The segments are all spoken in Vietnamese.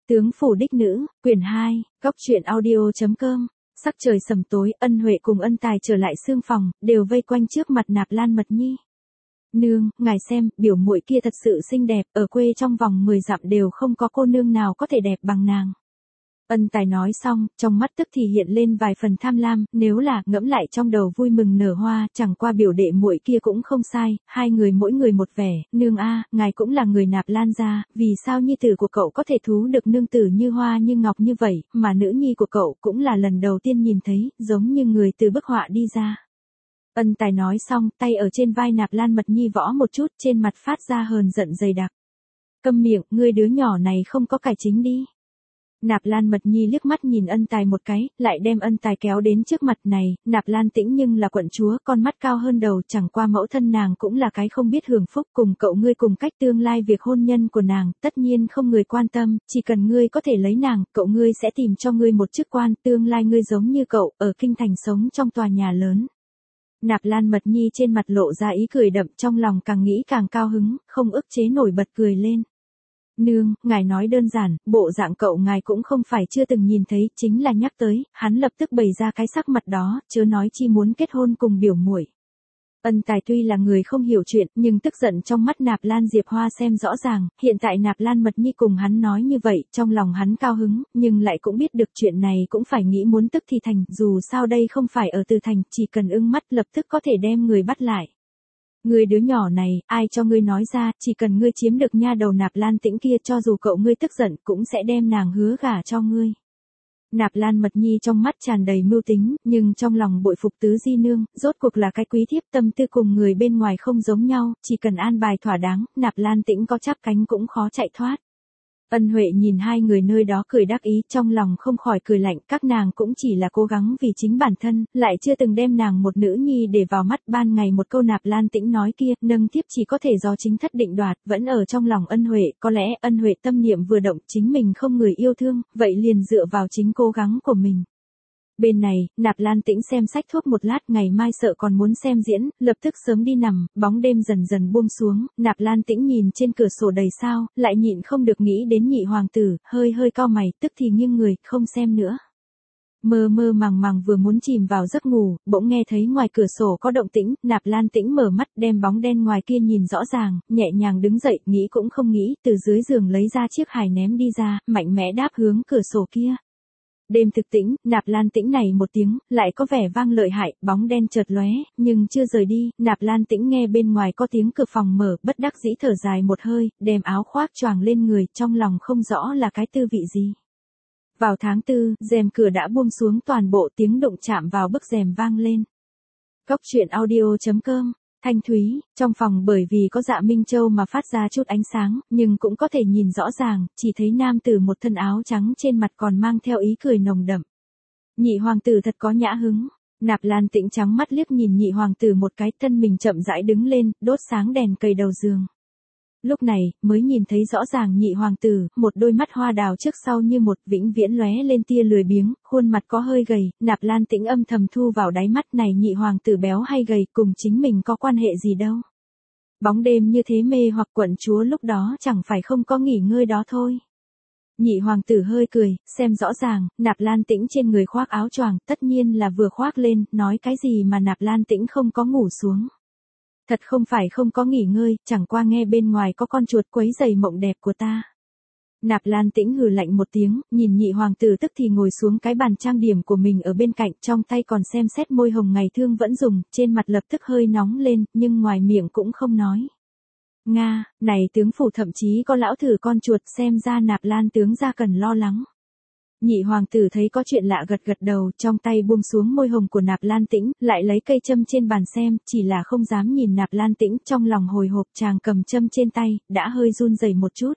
Tướng phủ đích nữ, quyển 2, góc truyện audio.com. Sắc trời sầm tối, Ân Huệ cùng Ân Tài trở lại xương phòng, đều vây quanh trước mặt Nạp Lan Mật Nhi. Nương, ngài xem, biểu muội kia thật sự xinh đẹp, ở quê trong vòng 10 dặm đều không có cô nương nào có thể đẹp bằng nàng. Ân Tài nói xong, trong mắt tức thì hiện lên vài phần tham lam, nếu là ngẫm lại trong đầu vui mừng nở hoa, chẳng qua biểu đệ muội kia cũng không sai, hai người mỗi người một vẻ, nương a, ngài cũng là người Nạp Lan gia, vì sao nhi tử của cậu có thể thú được nương tử như hoa như ngọc như vậy, mà nữ nhi của cậu cũng là lần đầu tiên nhìn thấy, giống như người từ bức họa đi ra. Ân Tài nói xong, tay ở trên vai Nạp Lan Mật Nhi võ một chút, trên mặt phát ra hờn giận dày đặc. Câm miệng, ngươi đứa nhỏ này không có cải chính đi. Nạp Lan Mật Nhi liếc mắt nhìn Ân Tài một cái, lại đem Ân Tài kéo đến trước mặt này, Nạp Lan Tĩnh nhưng là quận chúa, con mắt cao hơn đầu, chẳng qua mẫu thân nàng cũng là cái không biết hưởng phúc, cùng cậu ngươi cùng cách tương lai việc hôn nhân của nàng, tất nhiên không người quan tâm, chỉ cần ngươi có thể lấy nàng, cậu ngươi sẽ tìm cho ngươi một chức quan, tương lai ngươi giống như cậu, ở kinh thành sống trong tòa nhà lớn. Nạp Lan Mật Nhi trên mặt lộ ra ý cười đậm, trong lòng càng nghĩ càng cao hứng, không ức chế nổi bật cười lên. Nương, ngài nói đơn giản, bộ dạng cậu ngài cũng không phải chưa từng nhìn thấy, chính là nhắc tới, hắn lập tức bày ra cái sắc mặt đó, chớ nói chi muốn kết hôn cùng biểu muội. Ân Tài tuy là người không hiểu chuyện, nhưng tức giận trong mắt Nạp Lan Diệp Hoa xem rõ ràng, hiện tại Nạp Lan Mật Nhi cùng hắn nói như vậy, trong lòng hắn cao hứng, nhưng lại cũng biết được chuyện này cũng phải nghĩ muốn tức thì thành, dù sao đây không phải ở Từ Thành, chỉ cần ưng mắt lập tức có thể đem người bắt lại. Ngươi đứa nhỏ này, ai cho ngươi nói ra, chỉ cần ngươi chiếm được nha đầu Nạp Lan Tĩnh kia, cho dù cậu ngươi tức giận cũng sẽ đem nàng hứa gả cho ngươi. Nạp Lan Mật Nhi trong mắt tràn đầy mưu tính, nhưng trong lòng bội phục tứ di nương, rốt cuộc là cái quý thiếp, tâm tư cùng người bên ngoài không giống nhau, chỉ cần an bài thỏa đáng, Nạp Lan Tĩnh có chắp cánh cũng khó chạy thoát. Ân Huệ nhìn hai người nơi đó cười đắc ý, trong lòng không khỏi cười lạnh, các nàng cũng chỉ là cố gắng vì chính bản thân, lại chưa từng đem nàng một nữ nhi để vào mắt. Ban ngày một câu Nạp Lan Tĩnh nói kia, nâng thiếp chỉ có thể do chính thất định đoạt, vẫn ở trong lòng Ân Huệ, có lẽ Ân Huệ tâm niệm vừa động, chính mình không người yêu thương, vậy liền dựa vào chính cố gắng của mình. Bên này, Nạp Lan Tĩnh xem sách thuốc một lát, ngày mai sợ còn muốn xem diễn, lập tức sớm đi nằm, bóng đêm dần dần buông xuống, Nạp Lan Tĩnh nhìn trên cửa sổ đầy sao, lại nhịn không được nghĩ đến nhị hoàng tử, hơi cau mày, tức thì nghiêng người, không xem nữa. Mơ màng vừa muốn chìm vào giấc ngủ, bỗng nghe thấy ngoài cửa sổ có động tĩnh, Nạp Lan Tĩnh mở mắt, đem bóng đen ngoài kia nhìn rõ ràng, nhẹ nhàng đứng dậy, nghĩ cũng không nghĩ, từ dưới giường lấy ra chiếc hài ném đi ra, mạnh mẽ đáp hướng cửa sổ kia. Đêm thực tĩnh, Nạp Lan Tĩnh này một tiếng, lại có vẻ vang lợi hại, bóng đen chợt lóe, nhưng chưa rời đi, Nạp Lan Tĩnh nghe bên ngoài có tiếng cửa phòng mở, bất đắc dĩ thở dài một hơi, đem áo khoác choàng lên người, trong lòng không rõ là cái tư vị gì. Vào tháng 4, rèm cửa đã buông xuống, toàn bộ tiếng đụng chạm vào bức rèm vang lên. Góc truyện audio.com. Thanh thúy, trong phòng bởi vì có Dạ Minh Châu mà phát ra chút ánh sáng, nhưng cũng có thể nhìn rõ ràng, chỉ thấy nam tử một thân áo trắng trên mặt còn mang theo ý cười nồng đậm. Nhị hoàng tử thật có nhã hứng. Nạp Lan Tĩnh trắng mắt liếc nhìn nhị hoàng tử một cái, thân mình chậm rãi đứng lên, đốt sáng đèn cầy đầu giường. Lúc này, mới nhìn thấy rõ ràng nhị hoàng tử, một đôi mắt hoa đào trước sau như một, vĩnh viễn lóe lên tia lười biếng, khuôn mặt có hơi gầy, Nạp Lan Tĩnh âm thầm thu vào đáy mắt, này nhị hoàng tử béo hay gầy, cùng chính mình có quan hệ gì đâu. Bóng đêm như thế mê hoặc, quận chúa lúc đó chẳng phải không có nghỉ ngơi đó thôi. Nhị hoàng tử hơi cười, xem rõ ràng, Nạp Lan Tĩnh trên người khoác áo choàng, tất nhiên là vừa khoác lên, nói cái gì mà Nạp Lan Tĩnh không có ngủ xuống. Thật không phải không có nghỉ ngơi, chẳng qua nghe bên ngoài có con chuột quấy rầy mộng đẹp của ta. Nạp Lan Tĩnh hừ lạnh một tiếng, nhìn nhị hoàng tử tức thì ngồi xuống cái bàn trang điểm của mình ở bên cạnh, trong tay còn xem xét môi hồng ngày thương vẫn dùng, trên mặt lập tức hơi nóng lên, nhưng ngoài miệng cũng không nói. Nga, này tướng phủ thậm chí có lão thử con chuột, xem ra Nạp Lan tướng gia cần lo lắng. Nhị hoàng tử thấy có chuyện lạ gật đầu, trong tay buông xuống môi hồng của Nạp Lan Tĩnh, lại lấy cây châm trên bàn xem, chỉ là không dám nhìn Nạp Lan Tĩnh, trong lòng hồi hộp, chàng cầm châm trên tay, đã hơi run rẩy một chút.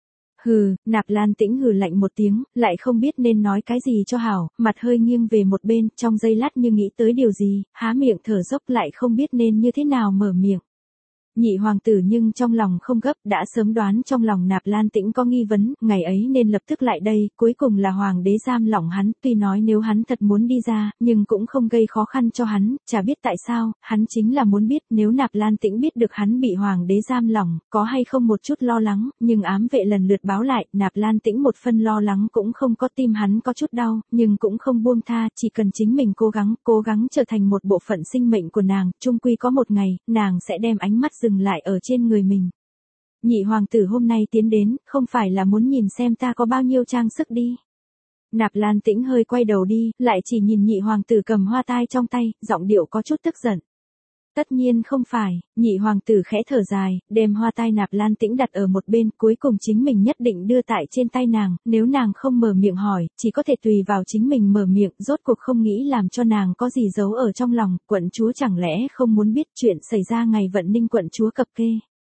Hừ, Nạp Lan Tĩnh hừ lạnh một tiếng, lại không biết nên nói cái gì cho hảo, mặt hơi nghiêng về một bên, trong giây lát như nghĩ tới điều gì, há miệng thở dốc lại không biết nên như thế nào mở miệng. Nhị hoàng tử nhưng trong lòng không gấp, đã sớm đoán trong lòng Nạp Lan Tĩnh có nghi vấn, ngày ấy nên lập tức lại đây, cuối cùng là hoàng đế giam lỏng hắn, tuy nói nếu hắn thật muốn đi ra, nhưng cũng không gây khó khăn cho hắn, chả biết tại sao, hắn chính là muốn biết nếu Nạp Lan Tĩnh biết được hắn bị hoàng đế giam lỏng, có hay không một chút lo lắng, nhưng ám vệ lần lượt báo lại, Nạp Lan Tĩnh một phân lo lắng cũng không có, tim hắn có chút đau, nhưng cũng không buông tha, chỉ cần chính mình cố gắng trở thành một bộ phận sinh mệnh của nàng, chung quy có một ngày, nàng sẽ đem ánh mắt dừng lại ở trên người mình. Nhị hoàng tử hôm nay tiến đến, không phải là muốn nhìn xem ta có bao nhiêu trang sức đi. Nạp Lan Tĩnh hơi quay đầu đi, lại chỉ nhìn nhị hoàng tử cầm hoa tai trong tay, giọng điệu có chút tức giận. Tất nhiên không phải, nhị hoàng tử khẽ thở dài, đem hoa tai Nạp Lan Tĩnh đặt ở một bên, cuối cùng chính mình nhất định đưa tại trên tay nàng, nếu nàng không mở miệng hỏi, chỉ có thể tùy vào chính mình mở miệng, rốt cuộc không nghĩ làm cho nàng có gì giấu ở trong lòng, quận chúa chẳng lẽ không muốn biết chuyện xảy ra ngày Vận Ninh quận chúa cập kê.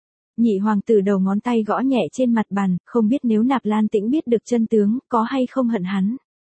Nhị hoàng tử đầu ngón tay gõ nhẹ trên mặt bàn, không biết nếu Nạp Lan Tĩnh biết được chân tướng, có hay không hận hắn.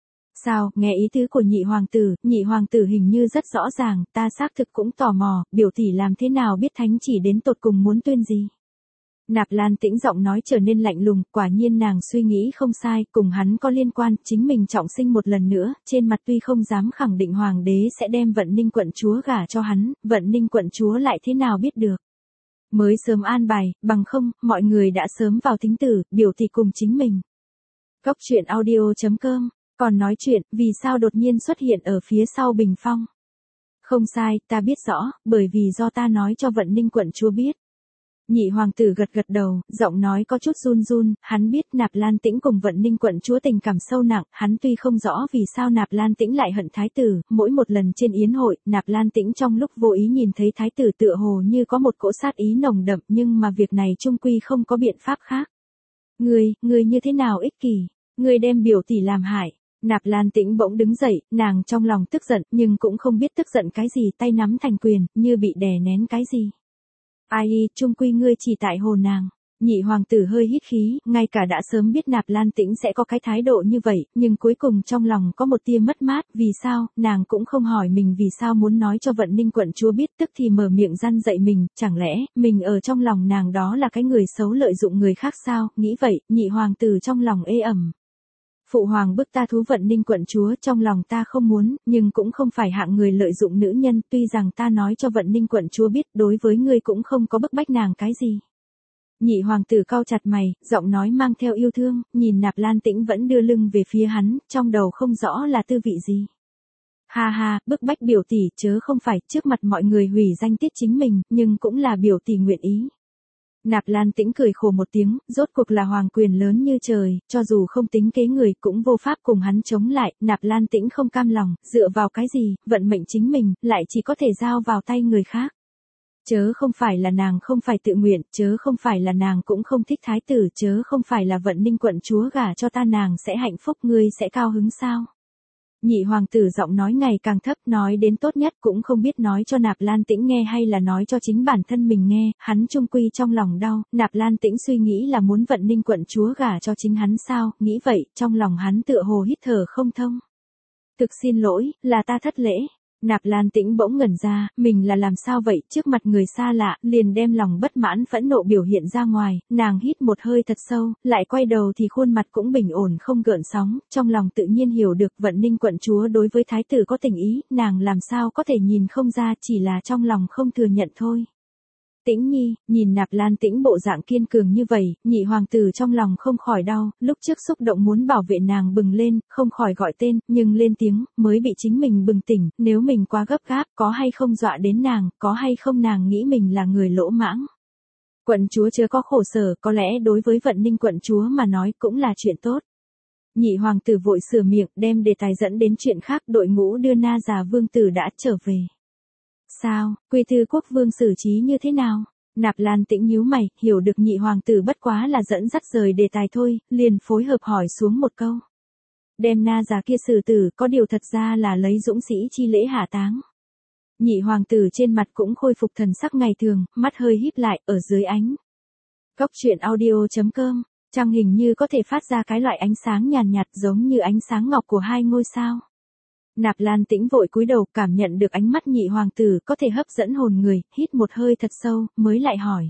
Sao, nghe ý tứ của nhị hoàng tử hình như rất rõ ràng, ta xác thực cũng tò mò, biểu tỷ làm thế nào biết thánh chỉ đến tột cùng muốn tuyên gì. Nạp Lan Tĩnh giọng nói trở nên lạnh lùng, quả nhiên nàng suy nghĩ không sai, cùng hắn có liên quan, chính mình trọng sinh một lần nữa, trên mặt tuy không dám khẳng định hoàng đế sẽ đem Vận Ninh quận chúa gả cho hắn, Vận Ninh quận chúa lại thế nào biết được. Mới sớm an bài, bằng không, mọi người đã sớm vào thính tử, biểu tỷ cùng chính mình. Góc truyện audio.com, còn nói chuyện, vì sao đột nhiên xuất hiện ở phía sau bình phong. Không sai, ta biết rõ, bởi vì do ta nói cho Vận Ninh quận chúa biết. Nhị hoàng tử gật đầu, giọng nói có chút run run, hắn biết Nạp Lan Tĩnh cùng Vận Ninh quận chúa tình cảm sâu nặng, hắn tuy không rõ vì sao Nạp Lan Tĩnh lại hận thái tử, mỗi một lần trên yến hội, Nạp Lan Tĩnh trong lúc vô ý nhìn thấy thái tử tựa hồ như có một cỗ sát ý nồng đậm, nhưng mà việc này chung quy không có biện pháp khác. Ngươi như thế nào ích kỷ, ngươi đem biểu tỷ làm hại. Nạp Lan Tĩnh bỗng đứng dậy, nàng trong lòng tức giận, nhưng cũng không biết tức giận cái gì, tay nắm thành quyền, như bị đè nén cái gì. Ai, chung quy ngươi chỉ tại hồ nàng. Nhị hoàng tử hơi hít khí, ngay cả đã sớm biết Nạp Lan Tĩnh sẽ có cái thái độ như vậy, nhưng cuối cùng trong lòng có một tia mất mát, vì sao, nàng cũng không hỏi mình vì sao muốn nói cho Vận Ninh quận chúa biết, tức thì mở miệng răn dạy mình, chẳng lẽ, mình ở trong lòng nàng đó là cái người xấu lợi dụng người khác sao, nghĩ vậy, nhị hoàng tử trong lòng ê ẩm. Phụ hoàng bức ta thú Vận Ninh quận chúa, trong lòng ta không muốn, nhưng cũng không phải hạng người lợi dụng nữ nhân, tuy rằng ta nói cho Vận Ninh quận chúa biết, đối với ngươi cũng không có bức bách nàng cái gì. Nhị hoàng tử cau chặt mày, giọng nói mang theo yêu thương, nhìn Nạp Lan Tĩnh vẫn đưa lưng về phía hắn, trong đầu không rõ là tư vị gì. Ha, bức bách biểu tỷ chớ không phải trước mặt mọi người hủy danh tiết chính mình, nhưng cũng là biểu tỷ nguyện ý. Nạp Lan Tĩnh cười khổ một tiếng, rốt cuộc là hoàng quyền lớn như trời, cho dù không tính kế người cũng vô pháp cùng hắn chống lại, Nạp Lan Tĩnh không cam lòng, dựa vào cái gì, vận mệnh chính mình, lại chỉ có thể giao vào tay người khác. Chớ không phải là nàng không phải tự nguyện, chớ không phải là nàng cũng không thích thái tử, chớ không phải là Vận Ninh quận chúa gả cho ta nàng sẽ hạnh phúc, ngươi sẽ cao hứng sao? Nhị hoàng tử giọng nói ngày càng thấp, nói đến tốt nhất cũng không biết nói cho Nạp Lan Tĩnh nghe hay là nói cho chính bản thân mình nghe, hắn chung quy trong lòng đau, Nạp Lan Tĩnh suy nghĩ là muốn Vận Ninh quận chúa gả cho chính hắn sao, nghĩ vậy, trong lòng hắn tựa hồ hít thở không thông. Thực xin lỗi, là ta thất lễ. Nạp Lan Tĩnh bỗng ngẩn ra, mình là làm sao vậy, trước mặt người xa lạ, liền đem lòng bất mãn phẫn nộ biểu hiện ra ngoài, nàng hít một hơi thật sâu, lại quay đầu thì khuôn mặt cũng bình ổn không gợn sóng, trong lòng tự nhiên hiểu được Vận Ninh quận chúa đối với thái tử có tình ý, nàng làm sao có thể nhìn không ra, chỉ là trong lòng không thừa nhận thôi. Tĩnh Nhi, nhìn Nạp Lan Tĩnh bộ dạng kiên cường như vậy, nhị hoàng tử trong lòng không khỏi đau, lúc trước xúc động muốn bảo vệ nàng bừng lên, không khỏi gọi tên, nhưng lên tiếng, mới bị chính mình bừng tỉnh, nếu mình quá gấp gáp, có hay không dọa đến nàng, có hay không nàng nghĩ mình là người lỗ mãng. Quận chúa chớ có khổ sở, có lẽ đối với Vận Ninh quận chúa mà nói cũng là chuyện tốt. Nhị hoàng tử vội sửa miệng, đem đề tài dẫn đến chuyện khác, đội ngũ đưa Na già vương tử đã trở về. Sao, Quy Thư quốc vương xử trí như thế nào? Nạp Lan Tĩnh nhíu mày, hiểu được nhị hoàng tử bất quá là dẫn dắt rời đề tài thôi, liền phối hợp hỏi xuống một câu. Đem Na già kia xử tử, có điều thật ra là lấy dũng sĩ chi lễ hạ táng. Nhị hoàng tử trên mặt cũng khôi phục thần sắc ngày thường, mắt hơi híp lại, ở dưới ánh. Góc truyện audio.com, trăng hình như có thể phát ra cái loại ánh sáng nhàn nhạt giống như ánh sáng ngọc của hai ngôi sao. Nạp Lan Tĩnh vội cúi đầu, cảm nhận được ánh mắt nhị hoàng tử có thể hấp dẫn hồn người, hít một hơi thật sâu, mới lại hỏi.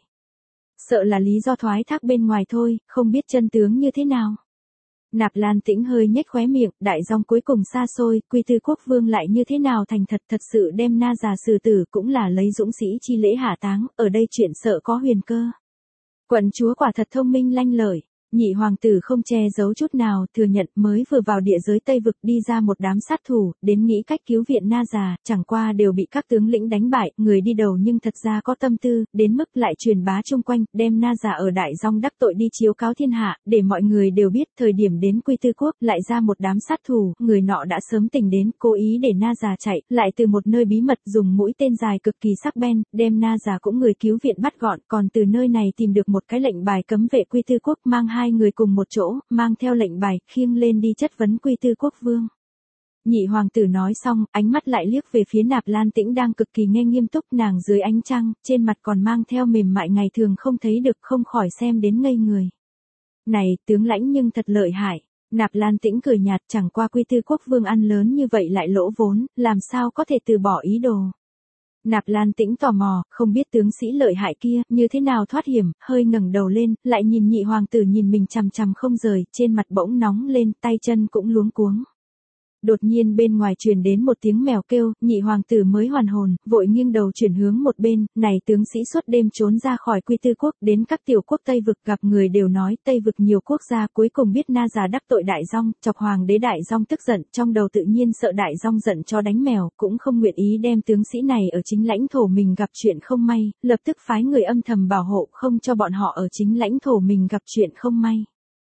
Sợ là lý do thoái thác bên ngoài thôi, không biết chân tướng như thế nào. Nạp Lan Tĩnh hơi nhếch khóe miệng, đại dòng cuối cùng xa xôi, Quy Tư Quốc Vương lại như thế nào thành thật sự đem Na già xử tử cũng là lấy dũng sĩ chi lễ hạ táng, ở đây chuyện sợ có huyền cơ. Quận chúa quả thật thông minh lanh lợi. Nhị hoàng tử không che giấu chút nào, thừa nhận mới vừa vào địa giới Tây Vực đi ra một đám sát thủ, đến nghĩ cách cứu viện Na già, chẳng qua đều bị các tướng lĩnh đánh bại, người đi đầu nhưng thật ra có tâm tư, đến mức lại truyền bá chung quanh, đem Na già ở Đại Dong đắc tội đi chiếu cáo thiên hạ, để mọi người đều biết thời điểm đến Quy Tư Quốc, lại ra một đám sát thủ, người nọ đã sớm tỉnh đến, cố ý để Na già chạy, lại từ một nơi bí mật dùng mũi tên dài cực kỳ sắc bén, đem Na già cũng người cứu viện bắt gọn, còn từ nơi này tìm được một cái lệnh bài cấm vệ Quy Tư Quốc, mang hai người cùng một chỗ, mang theo lệnh bài, khiêng lên đi chất vấn Quy Tư Quốc Vương. Nhị hoàng tử nói xong, ánh mắt lại liếc về phía Nạp Lan Tĩnh đang cực kỳ nghe nghiêm túc, nàng dưới ánh trăng, trên mặt còn mang theo mềm mại ngày thường không thấy được, không khỏi xem đến ngây người. Này, tướng lãnh nhưng thật lợi hại. Nạp Lan Tĩnh cười nhạt, chẳng qua Quy Tư Quốc Vương ăn lớn như vậy lại lỗ vốn, làm sao có thể từ bỏ ý đồ. Nạp Lan Tĩnh tò mò, không biết tướng sĩ lợi hại kia, như thế nào thoát hiểm, hơi ngẩng đầu lên, lại nhìn nhị hoàng tử nhìn mình chằm chằm không rời, trên mặt bỗng nóng lên, tay chân cũng luống cuống. Đột nhiên bên ngoài truyền đến một tiếng mèo kêu, nhị hoàng tử mới hoàn hồn, vội nghiêng đầu chuyển hướng một bên, này tướng sĩ suốt đêm trốn ra khỏi Quy Tư Quốc, đến các tiểu quốc Tây Vực, gặp người đều nói, Tây Vực nhiều quốc gia, cuối cùng biết Na già đắc tội Đại Dong, chọc hoàng đế Đại Dong tức giận, trong đầu tự nhiên sợ Đại Dong giận cho đánh mèo, cũng không nguyện ý đem tướng sĩ này ở chính lãnh thổ mình gặp chuyện không may, lập tức phái người âm thầm bảo hộ, không cho bọn họ ở chính lãnh thổ mình gặp chuyện không may.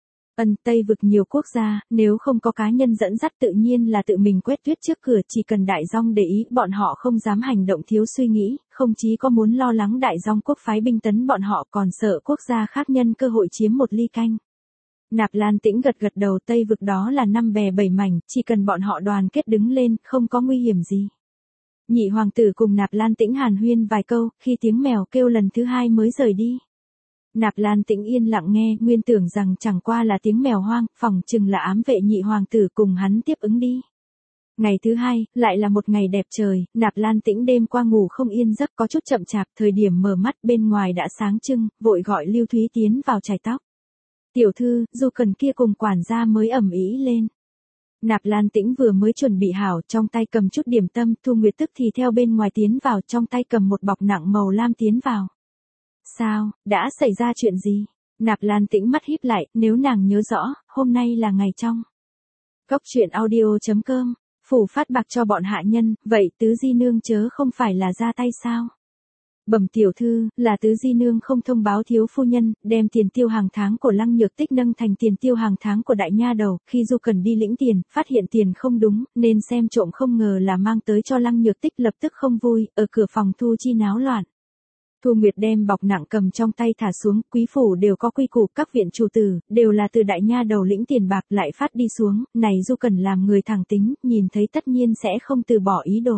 Tây Vực nhiều quốc gia, nếu không có cá nhân dẫn dắt tự nhiên là tự mình quét tuyết trước cửa, chỉ cần Đại Dong để ý, bọn họ không dám hành động thiếu suy nghĩ, không chí có muốn lo lắng Đại Dong quốc phái binh tấn bọn họ, còn sợ quốc gia khác nhân cơ hội chiếm một ly canh. Nạp Lan Tĩnh gật gật đầu, Tây Vực đó là năm bè bảy mảnh, chỉ cần bọn họ đoàn kết đứng lên, không có nguy hiểm gì. Nhị hoàng tử cùng Nạp Lan Tĩnh hàn huyên vài câu, khi tiếng mèo kêu lần thứ hai mới rời đi. Nạp Lan Tĩnh yên lặng nghe, nguyên tưởng rằng chẳng qua là tiếng mèo hoang, phỏng chừng là ám vệ nhị hoàng tử cùng hắn tiếp ứng đi. Ngày thứ hai, lại là một ngày đẹp trời, Nạp Lan Tĩnh đêm qua ngủ không yên giấc, có chút chậm chạp, thời điểm mở mắt bên ngoài đã sáng trưng, vội gọi Lưu Thúy tiến vào chải tóc. Tiểu thư, Du Cần kia cùng quản gia mới ầm ĩ lên. Nạp Lan Tĩnh vừa mới chuẩn bị hảo, trong tay cầm chút điểm tâm, Thu Nguyệt tức thì theo bên ngoài tiến vào, trong tay cầm một bọc nặng màu lam tiến vào. Sao, đã xảy ra chuyện gì? Nạp Lan Tĩnh mắt híp lại, nếu nàng nhớ rõ, hôm nay là ngày trong. Cốc truyện audio.com, phủ phát bạc cho bọn hạ nhân, vậy tứ di nương chớ không phải là ra tay sao? Bẩm tiểu thư, là tứ di nương không thông báo thiếu phu nhân, đem tiền tiêu hàng tháng của Lăng Nhược Tích nâng thành tiền tiêu hàng tháng của đại nha đầu, khi Du Cần đi lĩnh tiền, phát hiện tiền không đúng, nên xem trộm không ngờ là mang tới cho Lăng Nhược Tích, lập tức không vui, ở cửa phòng thu chi náo loạn. Thu Nguyệt đem bọc nặng cầm trong tay thả xuống, quý phủ đều có quy củ, các viện chủ tử, đều là từ đại nha đầu lĩnh tiền bạc lại phát đi xuống, này Du Cần làm người thẳng tính, nhìn thấy tất nhiên sẽ không từ bỏ ý đồ.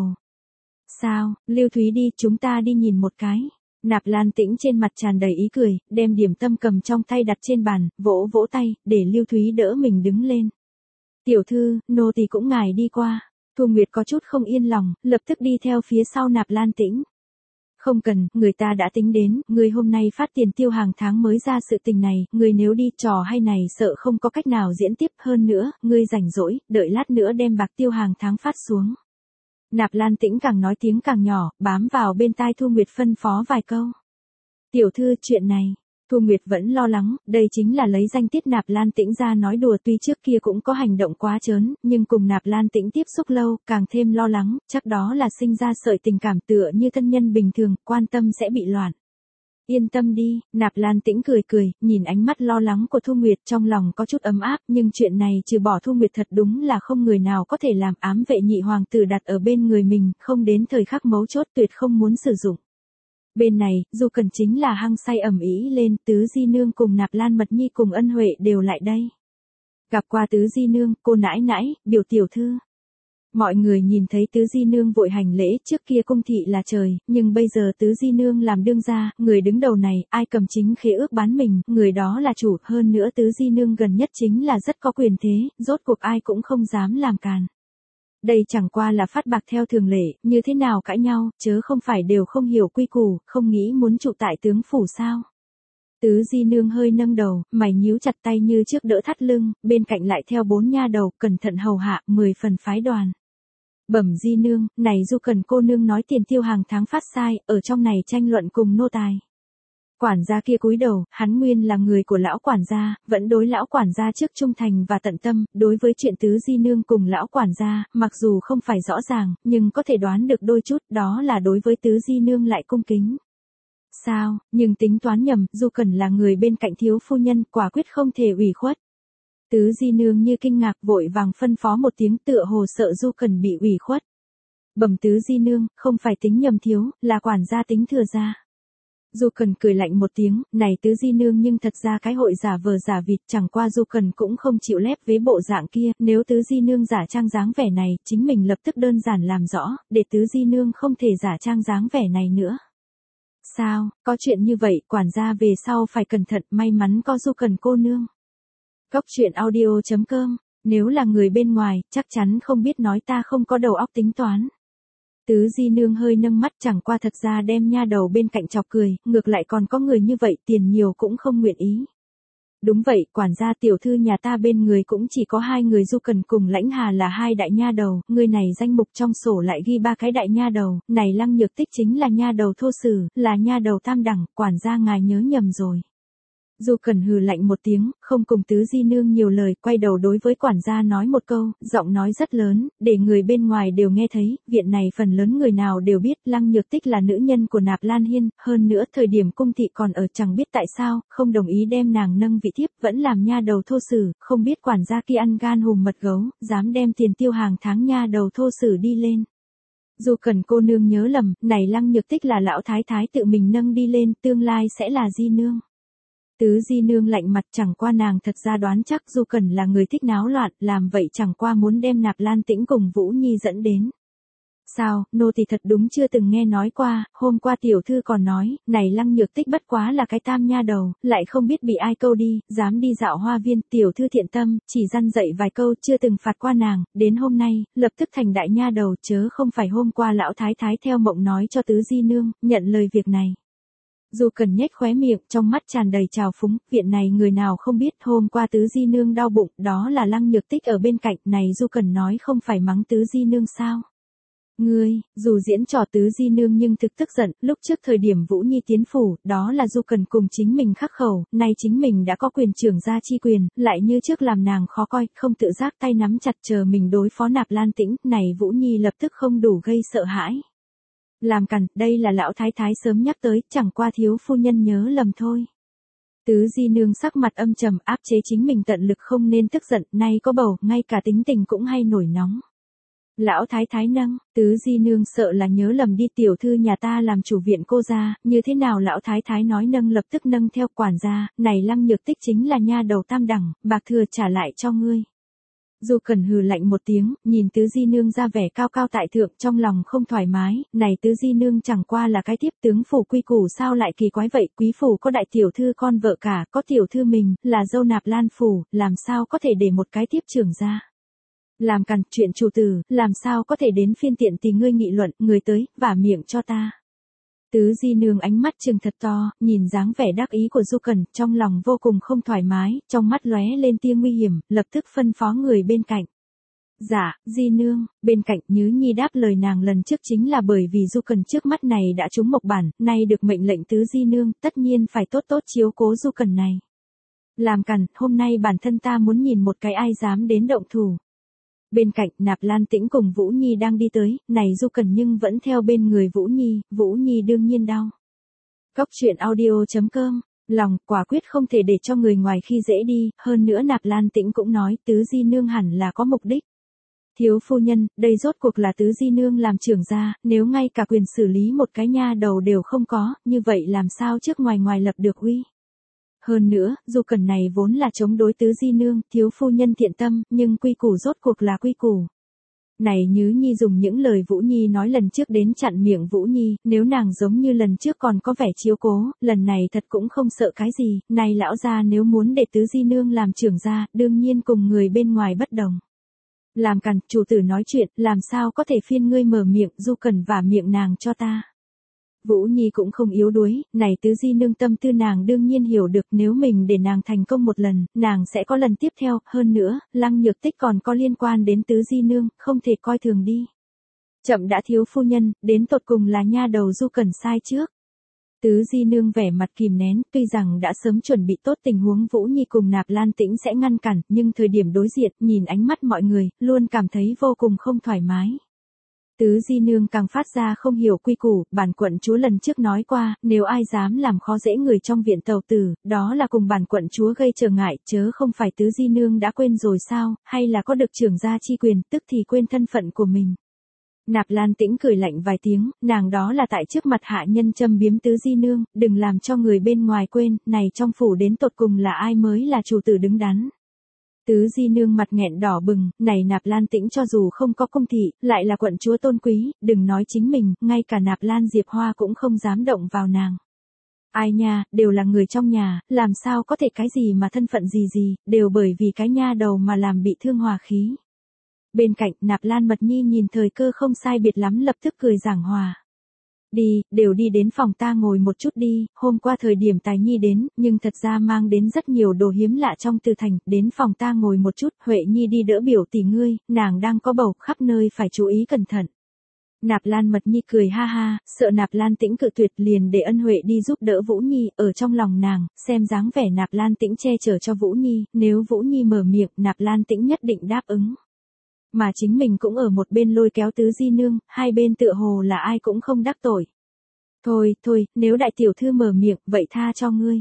Sao, Lưu Thúy đi, chúng ta đi nhìn một cái. Nạp Lan Tĩnh trên mặt tràn đầy ý cười, đem điểm tâm cầm trong tay đặt trên bàn, vỗ vỗ tay, để Lưu Thúy đỡ mình đứng lên. Tiểu thư, nô tỳ cũng ngài đi qua. Thu Nguyệt có chút không yên lòng, lập tức đi theo phía sau Nạp Lan Tĩnh. Không cần, người ta đã tính đến, người hôm nay phát tiền tiêu hàng tháng mới ra sự tình này, người nếu đi trò hay này sợ không có cách nào diễn tiếp, hơn nữa, người rảnh rỗi, đợi lát nữa đem bạc tiêu hàng tháng phát xuống. Nạp Lan Tĩnh càng nói tiếng càng nhỏ, bám vào bên tai Thu Nguyệt phân phó vài câu. Tiểu thư, chuyện này, Thu Nguyệt vẫn lo lắng, đây chính là lấy danh tiết Nạp Lan Tĩnh ra nói đùa, tuy trước kia cũng có hành động quá trớn, nhưng cùng Nạp Lan Tĩnh tiếp xúc lâu, càng thêm lo lắng, chắc đó là sinh ra sợi tình cảm tựa như thân nhân bình thường, quan tâm sẽ bị loạn. Yên tâm đi, Nạp Lan Tĩnh cười cười, nhìn ánh mắt lo lắng của Thu Nguyệt, trong lòng có chút ấm áp, nhưng chuyện này trừ bỏ Thu Nguyệt thật đúng là không người nào có thể làm, ám vệ nhị hoàng tử đặt ở bên người mình, không đến thời khắc mấu chốt tuyệt không muốn sử dụng. Bên này, Du Cần chính là hăng say ầm ĩ lên, tứ di nương cùng Nạp Lan Mật Nhi cùng Ân Huệ đều lại đây. Gặp qua tứ di nương, cô nãi nãi, biểu tiểu thư. Mọi người nhìn thấy tứ di nương vội hành lễ, trước kia cung thị là trời, nhưng bây giờ tứ di nương làm đương gia, người đứng đầu này, ai cầm chính khế ước bán mình, người đó là chủ, hơn nữa tứ di nương gần nhất chính là rất có quyền thế, rốt cuộc ai cũng không dám làm càn. Đây chẳng qua là phát bạc theo thường lệ, như thế nào cãi nhau, chớ không phải đều không hiểu quy củ, không nghĩ muốn trụ tại tướng phủ sao. Tứ di nương hơi nâng đầu, mày nhíu chặt tay như trước đỡ thắt lưng, bên cạnh lại theo 4 nha đầu, cẩn thận hầu hạ, 10 phần phái đoàn. Bẩm di nương, này Du Cần cô nương nói tiền tiêu hàng tháng phát sai, ở trong này tranh luận cùng nô tài. Quản gia kia cúi đầu, hắn nguyên là người của lão quản gia, vẫn đối lão quản gia trước trung thành và tận tâm, đối với chuyện tứ di nương cùng lão quản gia, mặc dù không phải rõ ràng, nhưng có thể đoán được đôi chút, đó là đối với tứ di nương lại cung kính. Sao, nhưng tính toán nhầm, Du Cần là người bên cạnh thiếu phu nhân, quả quyết không thể ủy khuất. Tứ di nương như kinh ngạc vội vàng phân phó một tiếng tựa hồ sợ Du Cần bị ủy khuất. Bẩm tứ di nương, không phải tính nhầm thiếu, là quản gia tính thừa ra. Du Cần cười lạnh một tiếng, này tứ di nương nhưng thật ra cái hội giả vờ giả vịt, chẳng qua Du Cần cũng không chịu lép với bộ dạng kia, nếu tứ di nương giả trang dáng vẻ này, chính mình lập tức đơn giản làm rõ, để tứ di nương không thể giả trang dáng vẻ này nữa. Sao, có chuyện như vậy, quản gia về sau phải cẩn thận, may mắn có Du Cần cô nương. Cốc truyện audio.com, nếu là người bên ngoài, chắc chắn không biết nói ta không có đầu óc tính toán. Tứ di nương hơi nâng mắt chẳng qua thật ra đem nha đầu bên cạnh chọc cười, ngược lại còn có người như vậy tiền nhiều cũng không nguyện ý. Đúng vậy, quản gia tiểu thư nhà ta bên người cũng chỉ có 2 người Du Cần cùng Lãnh Hà là 2 đại nha đầu, người này danh mục trong sổ lại ghi 3 cái đại nha đầu, này Lăng Nhược Tích chính là nha đầu thô sử, là nha đầu tam đẳng, quản gia ngài nhớ nhầm rồi. Du Cần hừ lạnh một tiếng, không cùng tứ di nương nhiều lời, quay đầu đối với quản gia nói một câu, giọng nói rất lớn, để người bên ngoài đều nghe thấy, viện này phần lớn người nào đều biết Lăng Nhược Tích là nữ nhân của Nạp Lan Hiên, hơn nữa thời điểm cung thị còn ở chẳng biết tại sao, không đồng ý đem nàng nâng vị thiếp, vẫn làm nha đầu thô sử, không biết quản gia kia ăn gan hùm mật gấu, dám đem tiền tiêu hàng tháng nha đầu thô sử đi lên. Du Cần cô nương nhớ lầm, này Lăng Nhược Tích là lão thái thái tự mình nâng đi lên, tương lai sẽ là di nương. Tứ di nương lạnh mặt chẳng qua nàng thật ra đoán chắc Du Cần là người thích náo loạn, làm vậy chẳng qua muốn đem Nạp Lan Tĩnh cùng Vũ Nhi dẫn đến. Sao, nô tỳ thật đúng chưa từng nghe nói qua, hôm qua tiểu thư còn nói, này Lăng Nhược Tích bất quá là cái tam nha đầu, lại không biết bị ai câu đi, dám đi dạo hoa viên, tiểu thư thiện tâm, chỉ dăn dạy vài câu chưa từng phạt qua nàng, đến hôm nay, lập tức thành đại nha đầu chớ không phải hôm qua lão thái thái theo mộng nói cho tứ di nương, nhận lời việc này. Du Cần nhếch khóe miệng, trong mắt tràn đầy trào phúng, viện này người nào không biết, hôm qua tứ di nương đau bụng, đó là Lăng Nhược Tích ở bên cạnh, này Du Cần nói không phải mắng tứ di nương sao? Ngươi, dù diễn trò tứ di nương nhưng thực tức giận, lúc trước thời điểm Vũ Nhi tiến phủ, đó là Du Cần cùng chính mình khắc khẩu, nay chính mình đã có quyền trưởng gia chi quyền, lại như trước làm nàng khó coi, không tự giác tay nắm chặt chờ mình đối phó Nạp Lan Tĩnh, này Vũ Nhi lập tức không đủ gây sợ hãi. Làm cằn, đây là lão thái thái sớm nhắc tới, chẳng qua thiếu phu nhân nhớ lầm thôi. Tứ di nương sắc mặt âm trầm áp chế chính mình tận lực không nên tức giận, nay có bầu, ngay cả tính tình cũng hay nổi nóng. Lão thái thái nâng, tứ di nương sợ là nhớ lầm đi tiểu thư nhà ta làm chủ viện cô gia, như thế nào lão thái thái nói nâng lập tức nâng theo quản gia, này Lăng Nhược Tích chính là nha đầu tam đẳng, bạc thừa trả lại cho ngươi. Du Cần hừ lạnh một tiếng, nhìn tứ di nương ra vẻ cao cao tại thượng trong lòng không thoải mái, này tứ di nương chẳng qua là cái tiếp tướng phủ quy củ sao lại kỳ quái vậy, quý phủ có đại tiểu thư con vợ cả, có tiểu thư mình, là dâu Nạp Lan phủ, làm sao có thể để một cái tiếp trưởng ra. Làm cằn, chuyện chủ tử, làm sao có thể đến phiên tiện thì ngươi nghị luận, người tới, vả miệng cho ta. Tứ di nương ánh mắt trừng thật to, nhìn dáng vẻ đắc ý của Du Cần, trong lòng vô cùng không thoải mái, trong mắt lóe lên tia nguy hiểm, lập tức phân phó người bên cạnh. Dạ, di nương, bên cạnh Nhứ Nhi đáp lời nàng lần trước chính là bởi vì Du Cần trước mắt này đã trúng mộc bản, nay được mệnh lệnh tứ di nương, tất nhiên phải tốt tốt chiếu cố Du Cần này. Làm cằn, hôm nay bản thân ta muốn nhìn một cái ai dám đến động thủ. Bên cạnh Nạp Lan Tĩnh cùng Vũ Nhi đang đi tới, này Du Cần nhưng vẫn theo bên người Vũ Nhi đương nhiên đau. Cốc truyện audio.com, lòng quả quyết không thể để cho người ngoài khi dễ đi, hơn nữa Nạp Lan Tĩnh cũng nói tứ di nương hẳn là có mục đích. Thiếu phu nhân, đây rốt cuộc là tứ di nương làm trưởng gia, nếu ngay cả quyền xử lý một cái nha đầu đều không có, như vậy làm sao trước ngoài lập được uy. Hơn nữa, Du Cần này vốn là chống đối tứ di nương, thiếu phu nhân thiện tâm, nhưng quy củ rốt cuộc là quy củ. Này Nhứ Nhi dùng những lời Vũ Nhi nói lần trước đến chặn miệng Vũ Nhi, nếu nàng giống như lần trước còn có vẻ chiếu cố, lần này thật cũng không sợ cái gì, này lão gia nếu muốn để tứ di nương làm trưởng gia, đương nhiên cùng người bên ngoài bất đồng. Làm càn, chủ tử nói chuyện, làm sao có thể phiên ngươi mở miệng, Du Cẩn vả miệng nàng cho ta. Vũ Nhi cũng không yếu đuối, này tứ di nương tâm tư nàng đương nhiên hiểu được, nếu mình để nàng thành công một lần, nàng sẽ có lần tiếp theo, hơn nữa, Lăng Nhược Tích còn có liên quan đến tứ di nương, không thể coi thường đi. Chậm đã thiếu phu nhân, đến tột cùng là nha đầu Du Cẩn sai trước. Tứ di nương vẻ mặt kìm nén, tuy rằng đã sớm chuẩn bị tốt tình huống Vũ Nhi cùng Nạp Lan Tĩnh sẽ ngăn cản, nhưng thời điểm đối diện, nhìn ánh mắt mọi người, luôn cảm thấy vô cùng không thoải mái. Tứ di nương càng phát ra không hiểu quy củ, bản quận chúa lần trước nói qua, nếu ai dám làm khó dễ người trong viện tàu tử, đó là cùng bản quận chúa gây trở ngại, chớ không phải tứ di nương đã quên rồi sao, hay là có được trưởng gia chi quyền, tức thì quên thân phận của mình. Nạp Lan Tĩnh cười lạnh vài tiếng, nàng đó là tại trước mặt hạ nhân châm biếm tứ di nương, đừng làm cho người bên ngoài quên, này trong phủ đến tột cùng là ai mới là chủ tử đứng đắn. Tứ di nương mặt nghẹn đỏ bừng, này Nạp Lan Tĩnh cho dù không có công thị, lại là quận chúa tôn quý, đừng nói chính mình, ngay cả Nạp Lan Diệp Hoa cũng không dám động vào nàng. Ai nha, đều là người trong nhà, làm sao có thể cái gì mà thân phận gì, đều bởi vì cái nha đầu mà làm bị thương hòa khí. Bên cạnh, Nạp Lan Mật Nhi nhìn thời cơ không sai biệt lắm lập tức cười giảng hòa. Đi, đều đi đến phòng ta ngồi một chút đi, hôm qua thời điểm Tài Nhi đến, nhưng thật ra mang đến rất nhiều đồ hiếm lạ trong Từ Thành, đến phòng ta ngồi một chút, Huệ Nhi đi đỡ biểu tỷ ngươi, nàng đang có bầu, khắp nơi phải chú ý cẩn thận. Nạp Lan Mật Nhi cười ha ha, sợ Nạp Lan Tĩnh cự tuyệt liền để Ân Huệ đi giúp đỡ Vũ Nhi, ở trong lòng nàng, xem dáng vẻ Nạp Lan Tĩnh che chở cho Vũ Nhi, nếu Vũ Nhi mở miệng, Nạp Lan Tĩnh nhất định đáp ứng. Mà chính mình cũng ở một bên lôi kéo tứ di nương, hai bên tựa hồ là ai cũng không đắc tội. Thôi, nếu đại tiểu thư mở miệng, vậy tha cho ngươi.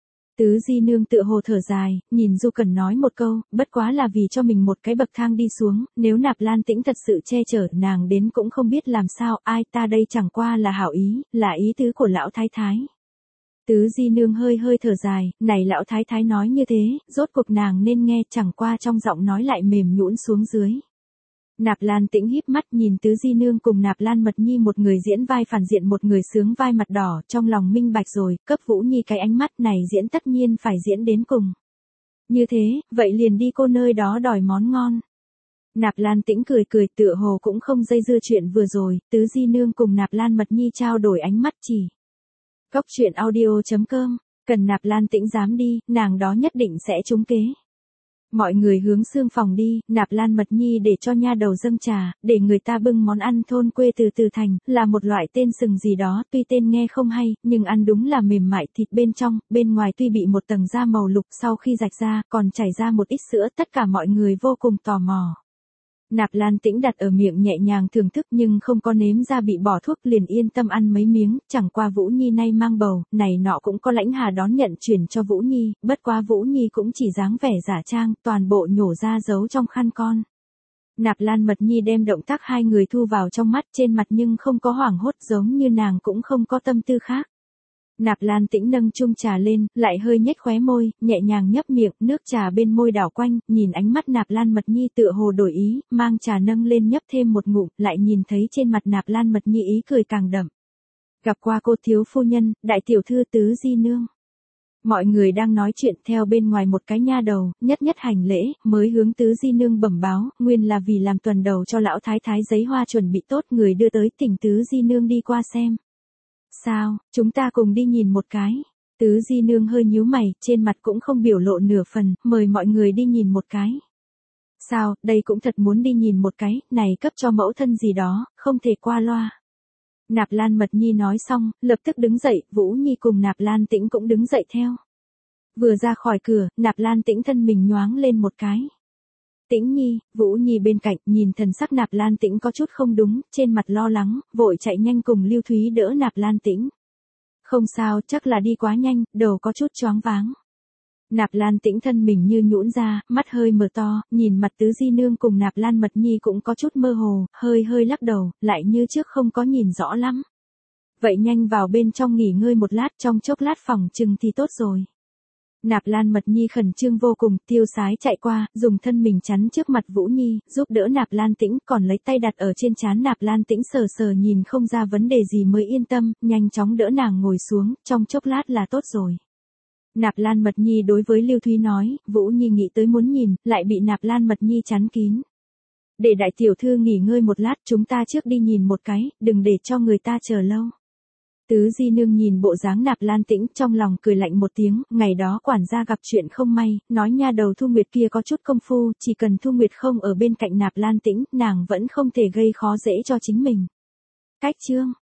Tứ di nương tựa hồ thở dài, nhìn Du Cẩn nói một câu, bất quá là vì cho mình một cái bậc thang đi xuống, nếu Nạp Lan Tĩnh thật sự che chở nàng đến cũng không biết làm sao, ai ta đây chẳng qua là hảo ý, là ý tứ của lão thái thái. Tứ di nương hơi thở dài, này lão thái thái nói như thế, rốt cuộc nàng nên nghe, chẳng qua trong giọng nói lại mềm nhũn xuống dưới. Nạp Lan Tĩnh híp mắt nhìn tứ di nương cùng Nạp Lan Mật Nhi một người diễn vai phản diện một người sướng vai mặt đỏ, trong lòng minh bạch rồi, cấp Vũ Nhi cái ánh mắt này diễn tất nhiên phải diễn đến cùng. Như thế, vậy liền đi cô nơi đó đòi món ngon. Nạp Lan Tĩnh cười tựa hồ cũng không dây dưa chuyện vừa rồi, tứ di nương cùng Nạp Lan Mật Nhi trao đổi ánh mắt chỉ. Cốc truyện audio.com, cần Nạp Lan Tĩnh dám đi, nàng đó nhất định sẽ trúng kế. Mọi người hướng xương phòng đi, Nạp Lan Mật Nhi để cho nha đầu dâng trà, để người ta bưng món ăn thôn quê từ Từ Thành, là một loại tên sừng gì đó, tuy tên nghe không hay, nhưng ăn đúng là mềm mại thịt bên trong, bên ngoài tuy bị một tầng da màu lục sau khi rạch ra, còn chảy ra một ít sữa, tất cả mọi người vô cùng tò mò. Nạp Lan Tĩnh đặt ở miệng nhẹ nhàng thưởng thức nhưng không có nếm ra bị bỏ thuốc liền yên tâm ăn mấy miếng, chẳng qua Vũ Nhi nay mang bầu, này nọ cũng có lãnh hà đón nhận chuyển cho Vũ Nhi, bất quá Vũ Nhi cũng chỉ dáng vẻ giả trang, toàn bộ nhổ ra giấu trong khăn con. Nạp Lan Mật Nhi đem động tác hai người thu vào trong mắt trên mặt nhưng không có hoảng hốt giống như nàng cũng không có tâm tư khác. Nạp Lan Tĩnh nâng chung trà lên, lại hơi nhếch khóe môi, nhẹ nhàng nhấp miệng, nước trà bên môi đảo quanh, nhìn ánh mắt Nạp Lan Mật Nhi tựa hồ đổi ý, mang trà nâng lên nhấp thêm một ngụm, lại nhìn thấy trên mặt Nạp Lan Mật Nhi ý cười càng đậm. Gặp qua cô thiếu phu nhân, đại tiểu thư tứ di nương. Mọi người đang nói chuyện theo bên ngoài một cái nha đầu, nhất hành lễ, mới hướng tứ di nương bẩm báo, nguyên là vì làm tuần đầu cho lão thái thái giấy hoa chuẩn bị tốt người đưa tới tỉnh tứ di nương đi qua xem. Sao, chúng ta cùng đi nhìn một cái. Tứ di nương hơi nhíu mày, trên mặt cũng không biểu lộ nửa phần, mời mọi người đi nhìn một cái. Sao, đây cũng thật muốn đi nhìn một cái, này cấp cho mẫu thân gì đó, không thể qua loa. Nạp Lan Mật Nhi nói xong, lập tức đứng dậy, Vũ Nhi cùng Nạp Lan Tĩnh cũng đứng dậy theo. Vừa ra khỏi cửa, Nạp Lan Tĩnh thân mình nhoáng lên một cái. Tĩnh Nhi, Vũ Nhi bên cạnh, nhìn thần sắc Nạp Lan Tĩnh có chút không đúng, trên mặt lo lắng, vội chạy nhanh cùng Lưu Thúy đỡ Nạp Lan Tĩnh. Không sao, chắc là đi quá nhanh, đầu có chút choáng váng. Nạp Lan Tĩnh thân mình như nhũn ra, mắt hơi mở to, nhìn mặt tứ di nương cùng Nạp Lan Mật Nhi cũng có chút mơ hồ, hơi lắc đầu, lại như trước không có nhìn rõ lắm. Vậy nhanh vào bên trong nghỉ ngơi một lát, trong chốc lát phòng chừng thì tốt rồi. Nạp Lan Mật Nhi khẩn trương vô cùng, tiêu sái chạy qua, dùng thân mình chắn trước mặt Vũ Nhi, giúp đỡ Nạp Lan Tĩnh, còn lấy tay đặt ở trên trán Nạp Lan Tĩnh sờ nhìn không ra vấn đề gì mới yên tâm, nhanh chóng đỡ nàng ngồi xuống, trong chốc lát là tốt rồi. Nạp Lan Mật Nhi đối với Lưu Thúy nói, Vũ Nhi nghĩ tới muốn nhìn, lại bị Nạp Lan Mật Nhi chắn kín. Để đại tiểu thư nghỉ ngơi một lát, chúng ta trước đi nhìn một cái, đừng để cho người ta chờ lâu. Tứ di nương nhìn bộ dáng Nạp Lan Tĩnh, trong lòng cười lạnh một tiếng, ngày đó quản gia gặp chuyện không may, nói nha đầu Thu Nguyệt kia có chút công phu, chỉ cần Thu Nguyệt không ở bên cạnh Nạp Lan Tĩnh, nàng vẫn không thể gây khó dễ cho chính mình. Cách chương